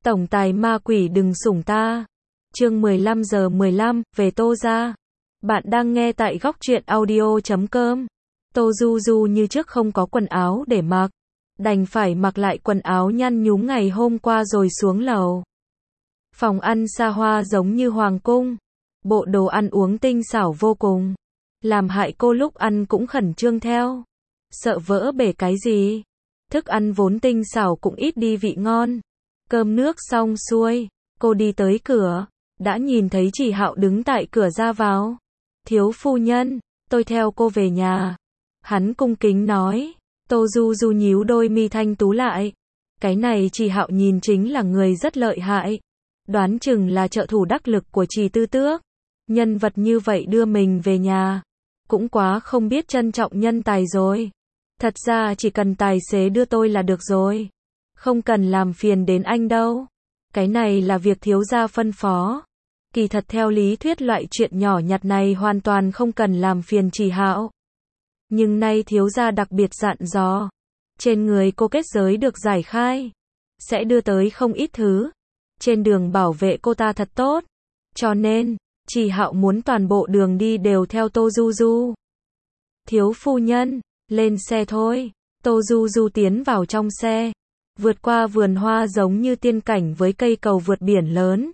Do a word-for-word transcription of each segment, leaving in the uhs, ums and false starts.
Tổng tài ma quỷ đừng sủng ta. Chương mười lăm giờ mười lăm, về Tô gia. Bạn đang nghe tại góc truyện audio chấm com. Tô Du Du như trước không có quần áo để mặc, đành phải mặc lại quần áo nhăn nhúm ngày hôm qua rồi xuống lầu. Phòng ăn xa hoa giống như hoàng cung, bộ đồ ăn uống tinh xảo vô cùng, làm hại cô lúc ăn cũng khẩn trương theo, sợ vỡ bể cái gì. Thức ăn vốn tinh xảo cũng ít đi vị ngon. Cơm nước xong xuôi, cô đi tới cửa, đã nhìn thấy Chỉ Hạo đứng tại cửa ra vào. Thiếu phu nhân, tôi theo cô về nhà. Hắn cung kính nói. Tô Du Du nhíu đôi mi thanh tú lại. Cái này Chỉ Hạo nhìn chính là người rất lợi hại, đoán chừng là trợ thủ đắc lực của Trì Tư Tước. Nhân vật như vậy đưa mình về nhà, cũng quá không biết trân trọng nhân tài rồi. Thật ra chỉ cần tài xế đưa tôi là được rồi, không cần làm phiền đến anh đâu. Cái này là việc thiếu gia phân phó. Kỳ thật theo lý thuyết loại chuyện nhỏ nhặt này hoàn toàn không cần làm phiền Chỉ Hạo. Nhưng nay thiếu gia đặc biệt dặn dò, trên người cô kết giới được giải khai, sẽ đưa tới không ít thứ. Trên đường bảo vệ cô ta thật tốt. Cho nên, Chỉ Hạo muốn toàn bộ đường đi đều theo Tô Du Du. Thiếu phu nhân, lên xe thôi. Tô Du Du tiến vào trong xe, vượt qua vườn hoa giống như tiên cảnh với cây cầu vượt biển lớn.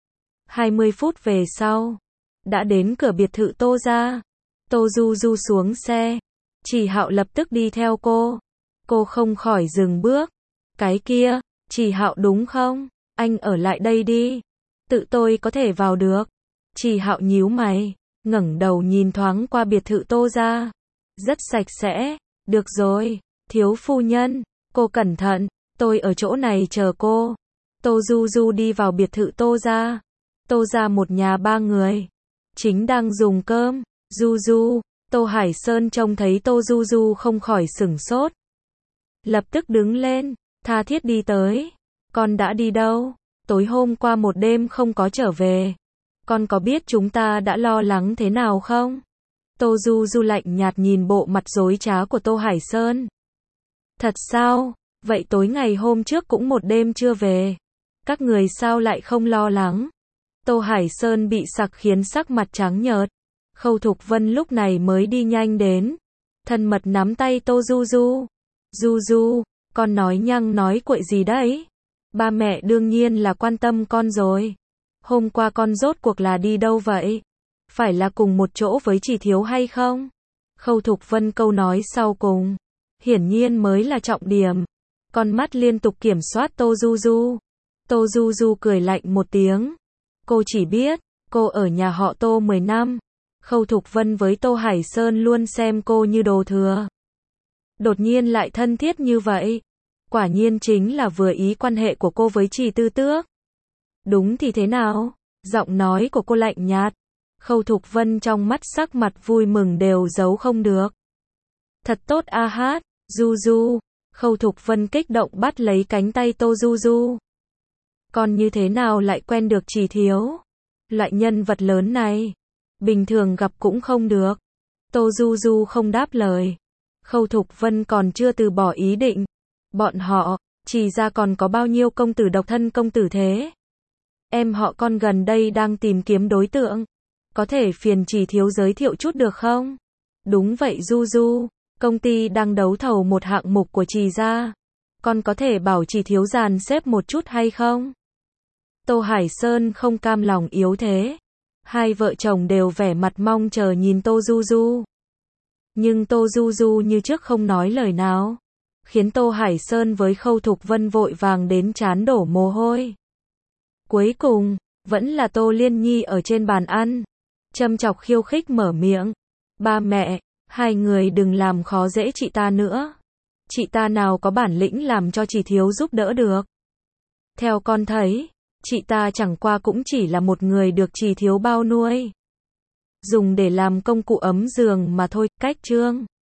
hai mươi phút về sau, đã đến cửa biệt thự Tô gia. Tô Du Du xuống xe, Chỉ Hạo lập tức đi theo cô. Cô không khỏi dừng bước. Cái kia, Chỉ Hạo đúng không? Anh ở lại đây đi, tự tôi có thể vào được. Chỉ Hạo nhíu mày, ngẩng đầu nhìn thoáng qua biệt thự Tô gia. Rất sạch sẽ. Được rồi, thiếu phu nhân, cô cẩn thận, tôi ở chỗ này chờ cô. Tô Du Du đi vào biệt thự Tô gia. Tô gia một nhà ba người, chính đang dùng cơm. Du Du, Tô Hải Sơn trông thấy Tô Du Du không khỏi sửng sốt. Lập tức đứng lên, tha thiết đi tới. Con đã đi đâu? Tối hôm qua một đêm không có trở về. Con có biết chúng ta đã lo lắng thế nào không? Tô Du Du lạnh nhạt nhìn bộ mặt dối trá của Tô Hải Sơn. Thật sao? Vậy tối ngày hôm trước cũng một đêm chưa về. Các người sao lại không lo lắng? Tô Hải Sơn bị sặc khiến sắc mặt trắng nhợt. Khâu Thục Vân lúc này mới đi nhanh đến, thân mật nắm tay Tô Du Du. Du Du, con nói nhăng nói cuội gì đấy? Ba mẹ đương nhiên là quan tâm con rồi. Hôm qua con rốt cuộc là đi đâu vậy? Phải là cùng một chỗ với Chỉ thiếu hay không? Khâu Thục Vân câu nói sau cùng, hiển nhiên mới là trọng điểm. Con mắt liên tục kiểm soát Tô Du Du. Tô Du Du cười lạnh một tiếng. Cô chỉ biết, cô ở nhà họ Tô mười năm. Khâu Thục Vân với Tô Hải Sơn luôn xem cô như đồ thừa. Đột nhiên lại thân thiết như vậy. Quả nhiên chính là vừa ý quan hệ của cô với Trì Tư Tước. Đúng thì thế nào? Giọng nói của cô lạnh nhạt. Khâu Thục Vân trong mắt sắc mặt vui mừng đều giấu không được. Thật tốt a hát, Du Du. Khâu Thục Vân kích động bắt lấy cánh tay Tô Du Du. Con như thế nào lại quen được Trì thiếu? Loại nhân vật lớn này, bình thường gặp cũng không được. Tô Du Du không đáp lời. Khâu Thục Vân còn chưa từ bỏ ý định. Bọn họ, Trì gia còn có bao nhiêu công tử độc thân công tử thế? Em họ con gần đây đang tìm kiếm đối tượng. Có thể phiền Trì thiếu giới thiệu chút được không? Đúng vậy Du Du, công ty đang đấu thầu một hạng mục của Trì gia. Con có thể bảo Trì thiếu dàn xếp một chút hay không? Tô Hải Sơn không cam lòng yếu thế. Hai vợ chồng đều vẻ mặt mong chờ nhìn Tô Du Du. Nhưng Tô Du Du như trước không nói lời nào, khiến Tô Hải Sơn với Khâu Thục Vân vội vàng đến trán đổ mồ hôi. Cuối cùng, vẫn là Tô Liên Nhi ở trên bàn ăn, châm chọc khiêu khích mở miệng. Ba mẹ, hai người đừng làm khó dễ chị ta nữa. Chị ta nào có bản lĩnh làm cho Trì thiếu giúp đỡ được. Theo con thấy, chị ta chẳng qua cũng chỉ là một người được Trì thiếu bao nuôi, dùng để làm công cụ ấm giường mà thôi. Cách chương